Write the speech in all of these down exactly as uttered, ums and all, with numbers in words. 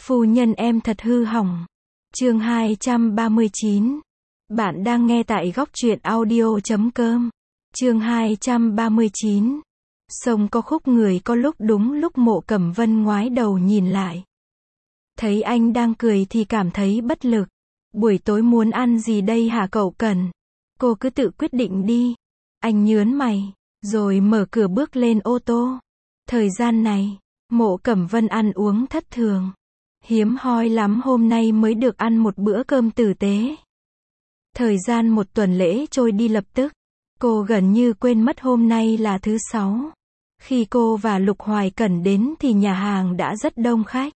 Phu nhân em thật hư hỏng. Chương hai trăm ba mươi chín. Bạn đang nghe tại góc truyện audio chấm com. Chương hai trăm ba mươi chín. Sông có khúc người có lúc đúng lúc Mộ Cẩm Vân ngoái đầu nhìn lại. Thấy anh đang cười thì cảm thấy bất lực. Buổi tối muốn ăn gì đây hả cậu Cần? Cô cứ tự quyết định đi. Anh nhớn mày, rồi mở cửa bước lên ô tô. Thời gian này, Mộ Cẩm Vân ăn uống thất thường. Hiếm hoi lắm hôm nay mới được ăn một bữa cơm tử tế. Thời gian một tuần lễ trôi đi lập tức. Cô gần như quên mất hôm nay là thứ sáu. Khi cô và Lục Hoài Cẩn đến thì nhà hàng đã rất đông khách.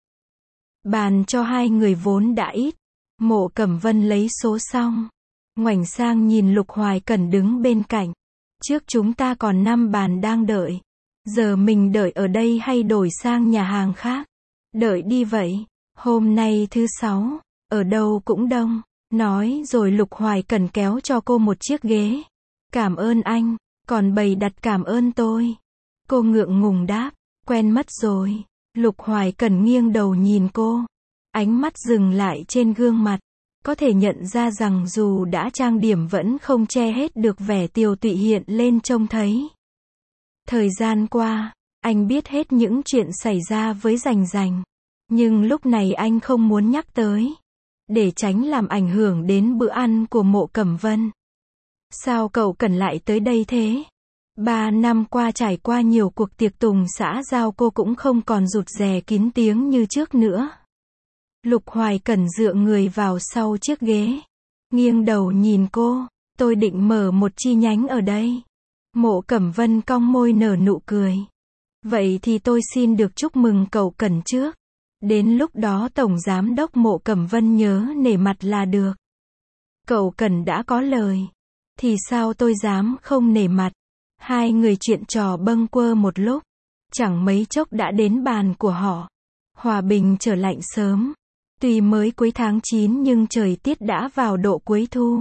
Bàn cho hai người vốn đã ít. Mộ Cẩm Vân lấy số xong, ngoảnh sang nhìn Lục Hoài Cẩn đứng bên cạnh. Trước chúng ta còn năm bàn đang đợi. Giờ mình đợi ở đây hay đổi sang nhà hàng khác? Đợi đi vậy. Hôm nay thứ sáu, ở đâu cũng đông. Nói rồi Lục Hoài Cẩn kéo cho cô một chiếc ghế. Cảm ơn anh, còn bày đặt cảm ơn tôi. Cô ngượng ngùng đáp, quen mất rồi. Lục Hoài Cẩn nghiêng đầu nhìn cô. Ánh mắt dừng lại trên gương mặt. Có thể nhận ra rằng dù đã trang điểm vẫn không che hết được vẻ tiều tụy hiện lên trông thấy. Thời gian qua, anh biết hết những chuyện xảy ra với Rành Rành. Nhưng lúc này anh không muốn nhắc tới. Để tránh làm ảnh hưởng đến bữa ăn của Mộ Cẩm Vân. Sao cậu Cần lại tới đây thế? Ba năm qua trải qua nhiều cuộc tiệc tùng xã giao cô cũng không còn rụt rè kín tiếng như trước nữa. Lục Hoài Cẩn dựa người vào sau chiếc ghế. Nghiêng đầu nhìn cô. Tôi định mở một chi nhánh ở đây. Mộ Cẩm Vân cong môi nở nụ cười. Vậy thì tôi xin được chúc mừng cậu Cẩn trước. Đến lúc đó Tổng Giám đốc Mộ Cẩm Vân nhớ nể mặt là được. Cậu Cẩn đã có lời. Thì sao tôi dám không nể mặt. Hai người chuyện trò bâng quơ một lúc. Chẳng mấy chốc đã đến bàn của họ. Hòa Bình trở lạnh sớm. Tuy mới cuối tháng chín nhưng trời tiết đã vào độ cuối thu.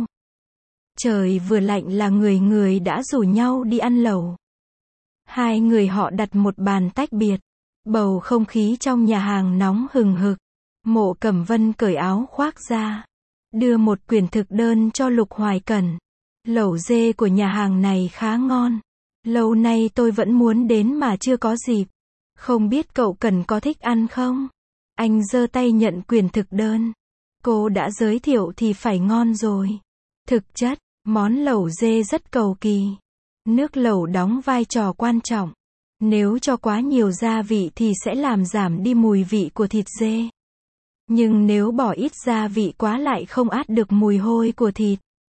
Trời vừa lạnh là người người đã rủ nhau đi ăn lẩu. Hai người họ đặt một bàn tách biệt. Bầu không khí trong nhà hàng nóng hừng hực. Mộ Cẩm Vân cởi áo khoác ra. Đưa một quyển thực đơn cho Lục Hoài Cẩn. Lẩu dê của nhà hàng này khá ngon. Lâu nay tôi vẫn muốn đến mà chưa có dịp. Không biết cậu Cẩn có thích ăn không? Anh giơ tay nhận quyển thực đơn. Cô đã giới thiệu thì phải ngon rồi. Thực chất, món lẩu dê rất cầu kỳ. Nước lẩu đóng vai trò quan trọng. Nếu cho quá nhiều gia vị thì sẽ làm giảm đi mùi vị của thịt dê. Nhưng nếu bỏ ít gia vị quá lại không át được mùi hôi của thịt.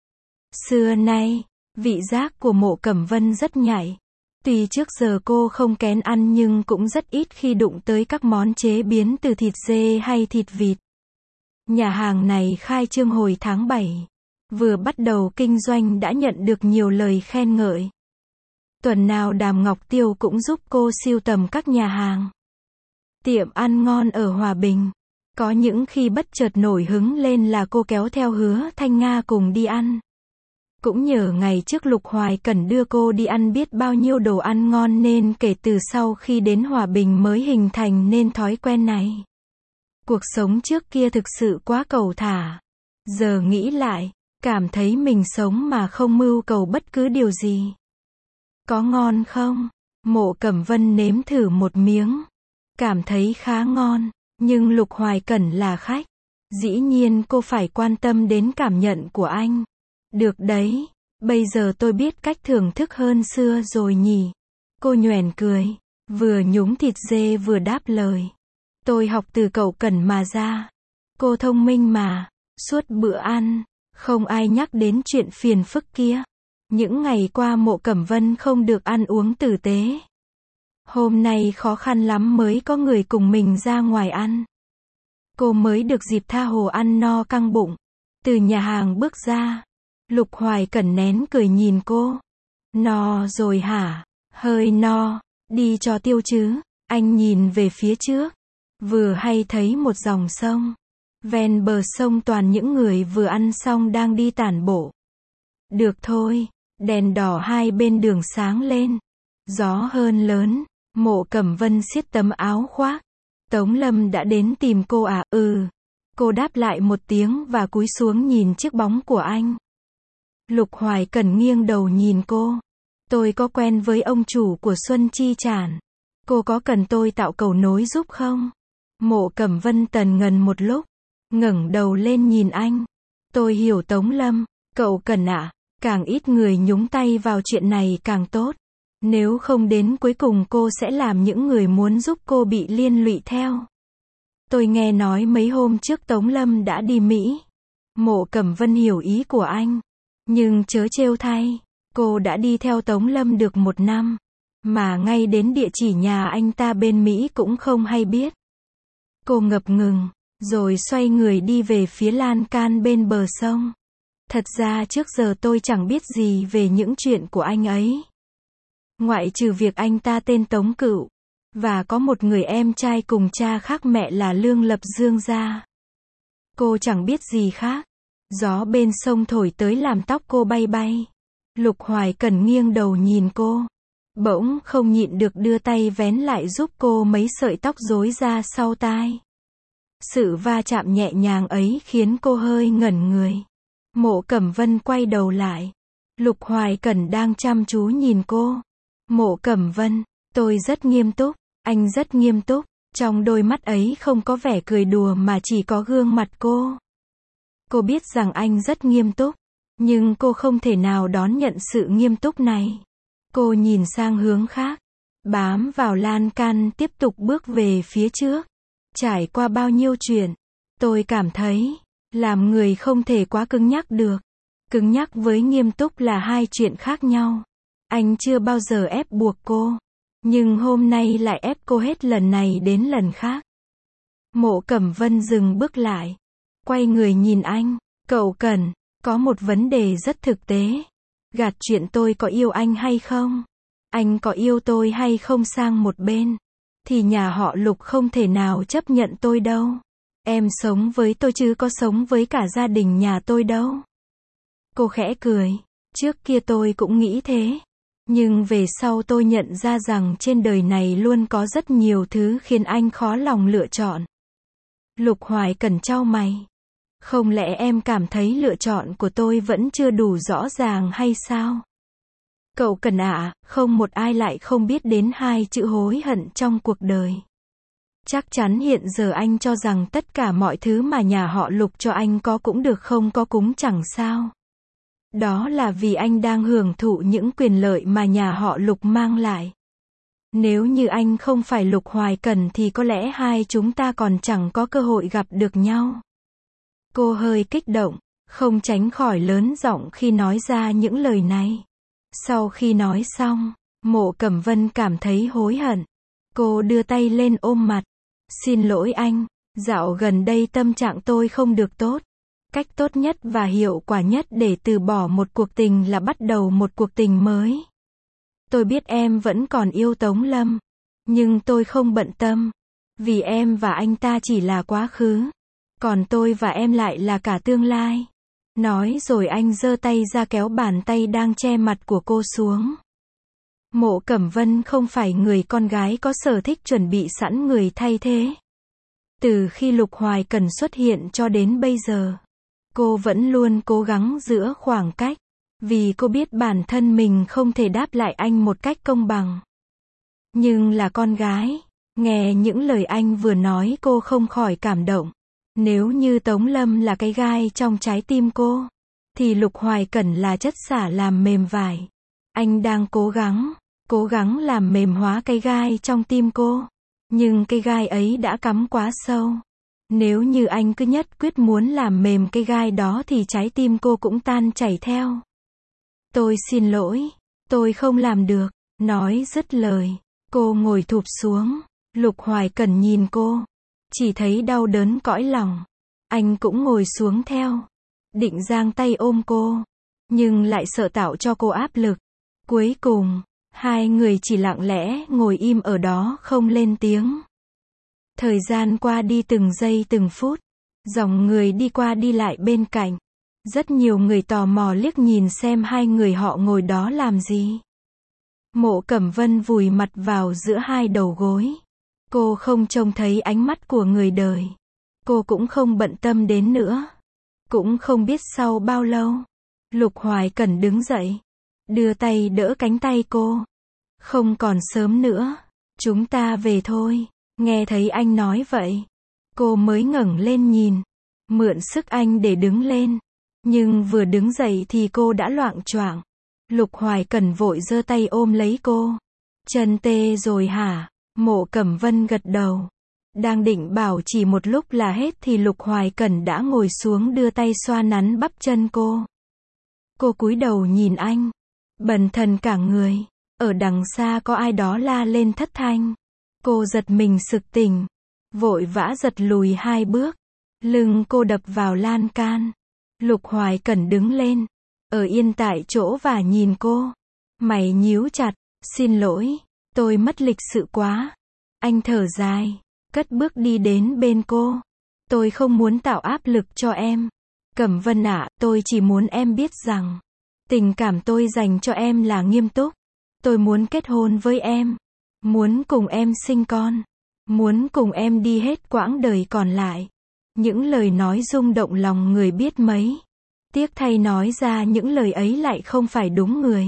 Xưa nay, vị giác của Mộ Cẩm Vân rất nhạy. Tuy trước giờ cô không kén ăn nhưng cũng rất ít khi đụng tới các món chế biến từ thịt dê hay thịt vịt. Nhà hàng này khai trương hồi tháng bảy. Vừa bắt đầu kinh doanh đã nhận được nhiều lời khen ngợi. Tuần nào Đàm Ngọc Tiêu cũng giúp cô sưu tầm các nhà hàng, tiệm ăn ngon ở Hòa Bình. Có những khi bất chợt nổi hứng lên là cô kéo theo Hứa Thanh Nga cùng đi ăn. Cũng nhờ ngày trước Lục Hoài Cẩn đưa cô đi ăn biết bao nhiêu đồ ăn ngon nên kể từ sau khi đến Hòa Bình mới hình thành nên thói quen này. Cuộc sống trước kia thực sự quá cầu thả. Giờ nghĩ lại, cảm thấy mình sống mà không mưu cầu bất cứ điều gì. Có ngon không? Mộ Cẩm Vân nếm thử một miếng. Cảm thấy khá ngon, nhưng Lục Hoài Cẩn là khách. Dĩ nhiên cô phải quan tâm đến cảm nhận của anh. Được đấy, bây giờ tôi biết cách thưởng thức hơn xưa rồi nhỉ. Cô nhoẻn cười, vừa nhúng thịt dê vừa đáp lời. Tôi học từ cậu Cẩn mà ra. Cô thông minh mà, suốt bữa ăn, không ai nhắc đến chuyện phiền phức kia. Những ngày qua Mộ Cẩm Vân không được ăn uống tử tế. Hôm nay khó khăn lắm mới có người cùng mình ra ngoài ăn. Cô mới được dịp tha hồ ăn no căng bụng. Từ nhà hàng bước ra. Lục Hoài Cẩn nén cười nhìn cô. No rồi hả? Hơi no. Đi cho tiêu chứ. Anh nhìn về phía trước. Vừa hay thấy một dòng sông. Ven bờ sông toàn những người vừa ăn xong đang đi tản bộ. Được thôi. Đèn đỏ hai bên đường sáng lên. Gió hơn lớn. Mộ Cẩm Vân siết tấm áo khoác. Tống Lâm đã đến tìm cô à? Ừ. Cô đáp lại một tiếng và cúi xuống nhìn chiếc bóng của anh. Lục Hoài Cẩn nghiêng đầu nhìn cô. Tôi có quen với ông chủ của Xuân Chi Trản. Cô có cần tôi tạo cầu nối giúp không? Mộ Cẩm Vân tần ngần một lúc, ngẩng đầu lên nhìn anh. Tôi hiểu Tống Lâm, cậu Cẩn ạ, càng ít người nhúng tay vào chuyện này càng tốt. Nếu không đến cuối cùng cô sẽ làm những người muốn giúp cô bị liên lụy theo. Tôi nghe nói mấy hôm trước Tống Lâm đã đi Mỹ. Mộ Cẩm Vân hiểu ý của anh. Nhưng chớ trêu thay, cô đã đi theo Tống Lâm được một năm. Mà ngay đến địa chỉ nhà anh ta bên Mỹ cũng không hay biết. Cô ngập ngừng, rồi xoay người đi về phía lan can bên bờ sông. Thật ra trước giờ tôi chẳng biết gì về những chuyện của anh ấy. Ngoại trừ việc anh ta tên Tống Cựu, và có một người em trai cùng cha khác mẹ là Lương Lập Dương ra. Cô chẳng biết gì khác. Gió bên sông thổi tới làm tóc cô bay bay. Lục Hoài Cẩn nghiêng đầu nhìn cô. Bỗng không nhịn được đưa tay vén lại giúp cô mấy sợi tóc rối ra sau tai. Sự va chạm nhẹ nhàng ấy khiến cô hơi ngẩn người. Mộ Cẩm Vân quay đầu lại. Lục Hoài Cẩn đang chăm chú nhìn cô. Mộ Cẩm Vân, tôi rất nghiêm túc, anh rất nghiêm túc. Trong đôi mắt ấy không có vẻ cười đùa mà chỉ có gương mặt cô. Cô biết rằng anh rất nghiêm túc, nhưng cô không thể nào đón nhận sự nghiêm túc này. Cô nhìn sang hướng khác, bám vào lan can tiếp tục bước về phía trước. Trải qua bao nhiêu chuyện, tôi cảm thấy, làm người không thể quá cứng nhắc được. Cứng nhắc với nghiêm túc là hai chuyện khác nhau. Anh chưa bao giờ ép buộc cô, nhưng hôm nay lại ép cô hết lần này đến lần khác. Mộ Cẩm Vân dừng bước lại, quay người nhìn anh. Cậu Cẩn, có một vấn đề rất thực tế. Gạt chuyện tôi có yêu anh hay không, anh có yêu tôi hay không sang một bên, thì nhà họ Lục không thể nào chấp nhận tôi đâu. Em sống với tôi chứ có sống với cả gia đình nhà tôi đâu. Cô khẽ cười. Trước kia tôi cũng nghĩ thế. Nhưng về sau tôi nhận ra rằng trên đời này luôn có rất nhiều thứ khiến anh khó lòng lựa chọn. Lục Hoài Cẩn chau mày. Không lẽ em cảm thấy lựa chọn của tôi vẫn chưa đủ rõ ràng hay sao? Cậu Cẩn ạ, không một ai lại không biết đến hai chữ hối hận trong cuộc đời. Chắc chắn hiện giờ anh cho rằng tất cả mọi thứ mà nhà họ Lục cho anh có cũng được không có cũng chẳng sao. Đó là vì anh đang hưởng thụ những quyền lợi mà nhà họ Lục mang lại. Nếu như anh không phải Lục Hoài Cẩn thì có lẽ hai chúng ta còn chẳng có cơ hội gặp được nhau. Cô hơi kích động, không tránh khỏi lớn giọng khi nói ra những lời này. Sau khi nói xong, Mộ Cẩm Vân cảm thấy hối hận. Cô đưa tay lên ôm mặt. Xin lỗi anh, dạo gần đây tâm trạng tôi không được tốt. Cách tốt nhất và hiệu quả nhất để từ bỏ một cuộc tình là bắt đầu một cuộc tình mới. Tôi biết em vẫn còn yêu Tống Lâm, nhưng tôi không bận tâm, vì em và anh ta chỉ là quá khứ, còn tôi và em lại là cả tương lai. Nói rồi anh giơ tay ra kéo bàn tay đang che mặt của cô xuống. Mộ Cẩm Vân không phải người con gái có sở thích chuẩn bị sẵn người thay thế. Từ khi Lục Hoài Cẩn xuất hiện cho đến bây giờ, cô vẫn luôn cố gắng giữ khoảng cách, vì cô biết bản thân mình không thể đáp lại anh một cách công bằng. Nhưng là con gái, nghe những lời anh vừa nói cô không khỏi cảm động. Nếu như Tống Lâm là cái gai trong trái tim cô, thì Lục Hoài Cẩn là chất xả làm mềm vải. Anh đang cố gắng, cố gắng làm mềm hóa cái gai trong tim cô. Nhưng cái gai ấy đã cắm quá sâu. Nếu như anh cứ nhất quyết muốn làm mềm cái gai đó thì trái tim cô cũng tan chảy theo. Tôi xin lỗi, tôi không làm được. Nói dứt lời, cô ngồi thụp xuống. Lục Hoài Cẩn nhìn cô, chỉ thấy đau đớn cõi lòng. Anh cũng ngồi xuống theo, định giang tay ôm cô, nhưng lại sợ tạo cho cô áp lực. Cuối cùng, hai người chỉ lặng lẽ ngồi im ở đó không lên tiếng. Thời gian qua đi từng giây từng phút, dòng người đi qua đi lại bên cạnh. Rất nhiều người tò mò liếc nhìn xem hai người họ ngồi đó làm gì. Mộ Cẩm Vân vùi mặt vào giữa hai đầu gối. Cô không trông thấy ánh mắt của người đời. Cô cũng không bận tâm đến nữa. Cũng không biết sau bao lâu. Lục Hoài Cẩn đứng dậy. Đưa tay đỡ cánh tay cô. Không còn sớm nữa. Chúng ta về thôi. Nghe thấy anh nói vậy. Cô mới ngẩng lên nhìn. Mượn sức anh để đứng lên. Nhưng vừa đứng dậy thì cô đã loạng choạng. Lục Hoài Cẩn vội giơ tay ôm lấy cô. Chân tê rồi hả? Mộ Cẩm Vân gật đầu. Đang định bảo chỉ một lúc là hết thì Lục Hoài Cẩn đã ngồi xuống đưa tay xoa nắn bắp chân cô. Cô cúi đầu nhìn anh. Bần thần cả người. Ở đằng xa có ai đó la lên thất thanh. Cô giật mình sực tỉnh. Vội vã giật lùi hai bước. Lưng cô đập vào lan can. Lục Hoài Cẩn đứng lên. Ở yên tại chỗ và nhìn cô. Mày nhíu chặt. Xin lỗi. Tôi mất lịch sự quá. Anh thở dài. Cất bước đi đến bên cô. Tôi không muốn tạo áp lực cho em. Cẩm Vân ạ, tôi chỉ muốn em biết rằng. Tình cảm tôi dành cho em là nghiêm túc. Tôi muốn kết hôn với em. Muốn cùng em sinh con. Muốn cùng em đi hết quãng đời còn lại. Những lời nói rung động lòng người biết mấy. Tiếc thay nói ra những lời ấy lại không phải đúng người.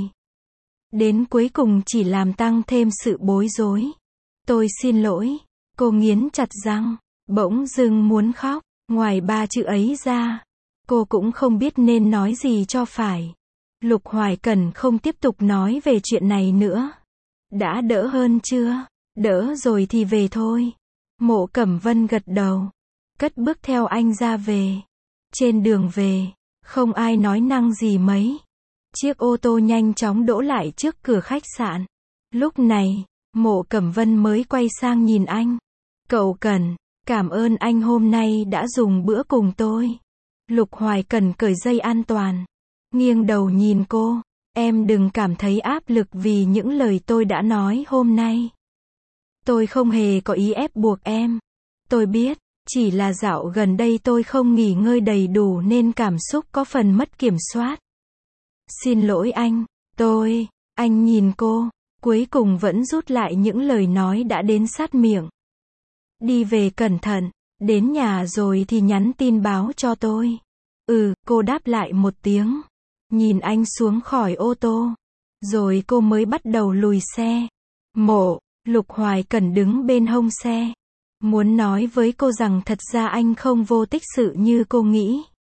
Đến cuối cùng chỉ làm tăng thêm sự bối rối. Tôi xin lỗi. Cô nghiến chặt răng. Bỗng dưng muốn khóc. Ngoài ba chữ ấy ra. Cô cũng không biết nên nói gì cho phải. Lục Hoài Cẩn không tiếp tục nói về chuyện này nữa. Đã đỡ hơn chưa? Đỡ rồi thì về thôi. Mộ Cẩm Vân gật đầu. Cất bước theo anh ra về. Trên đường về, không ai nói năng gì mấy. Chiếc ô tô nhanh chóng đỗ lại trước cửa khách sạn. Lúc này, Mộ Cẩm Vân mới quay sang nhìn anh. Cậu Cẩn, cảm ơn anh hôm nay đã dùng bữa cùng tôi. Lục Hoài Cẩn cởi dây an toàn. Nghiêng đầu nhìn cô. Em đừng cảm thấy áp lực vì những lời tôi đã nói hôm nay. Tôi không hề có ý ép buộc em. Tôi biết, chỉ là dạo gần đây tôi không nghỉ ngơi đầy đủ nên cảm xúc có phần mất kiểm soát. Xin lỗi anh, tôi, anh nhìn cô, cuối cùng vẫn rút lại những lời nói đã đến sát miệng. Đi về cẩn thận, đến nhà rồi thì nhắn tin báo cho tôi. Ừ, cô đáp lại một tiếng. Nhìn anh xuống khỏi ô tô. Rồi cô mới bắt đầu lùi xe. Mộ, Lục Hoài Cẩn đứng bên hông xe. Muốn nói với cô rằng thật ra anh không vô tích sự như cô nghĩ.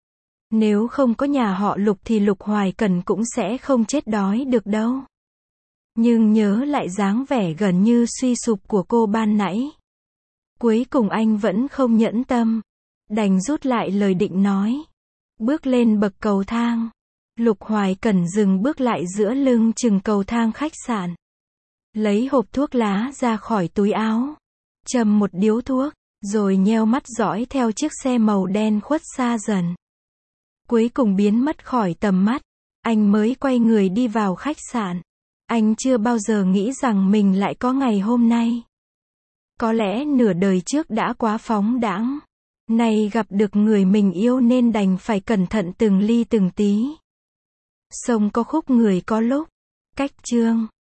Nếu không có nhà họ Lục thì Lục Hoài Cẩn cũng sẽ không chết đói được đâu. Nhưng nhớ lại dáng vẻ gần như suy sụp của cô ban nãy. Cuối cùng anh vẫn không nhẫn tâm. Đành rút lại lời định nói. Bước lên bậc cầu thang. Lục Hoài Cẩn dừng bước lại giữa lưng chừng cầu thang khách sạn. Lấy hộp thuốc lá ra khỏi túi áo. Châm một điếu thuốc. Rồi nheo mắt dõi theo chiếc xe màu đen khuất xa dần. Cuối cùng biến mất khỏi tầm mắt. Anh mới quay người đi vào khách sạn. Anh chưa bao giờ nghĩ rằng mình lại có ngày hôm nay. Có lẽ nửa đời trước đã quá phóng đãng. Nay gặp được người mình yêu nên đành phải cẩn thận từng ly từng tí. Sông có khúc người có lúc. Cách chương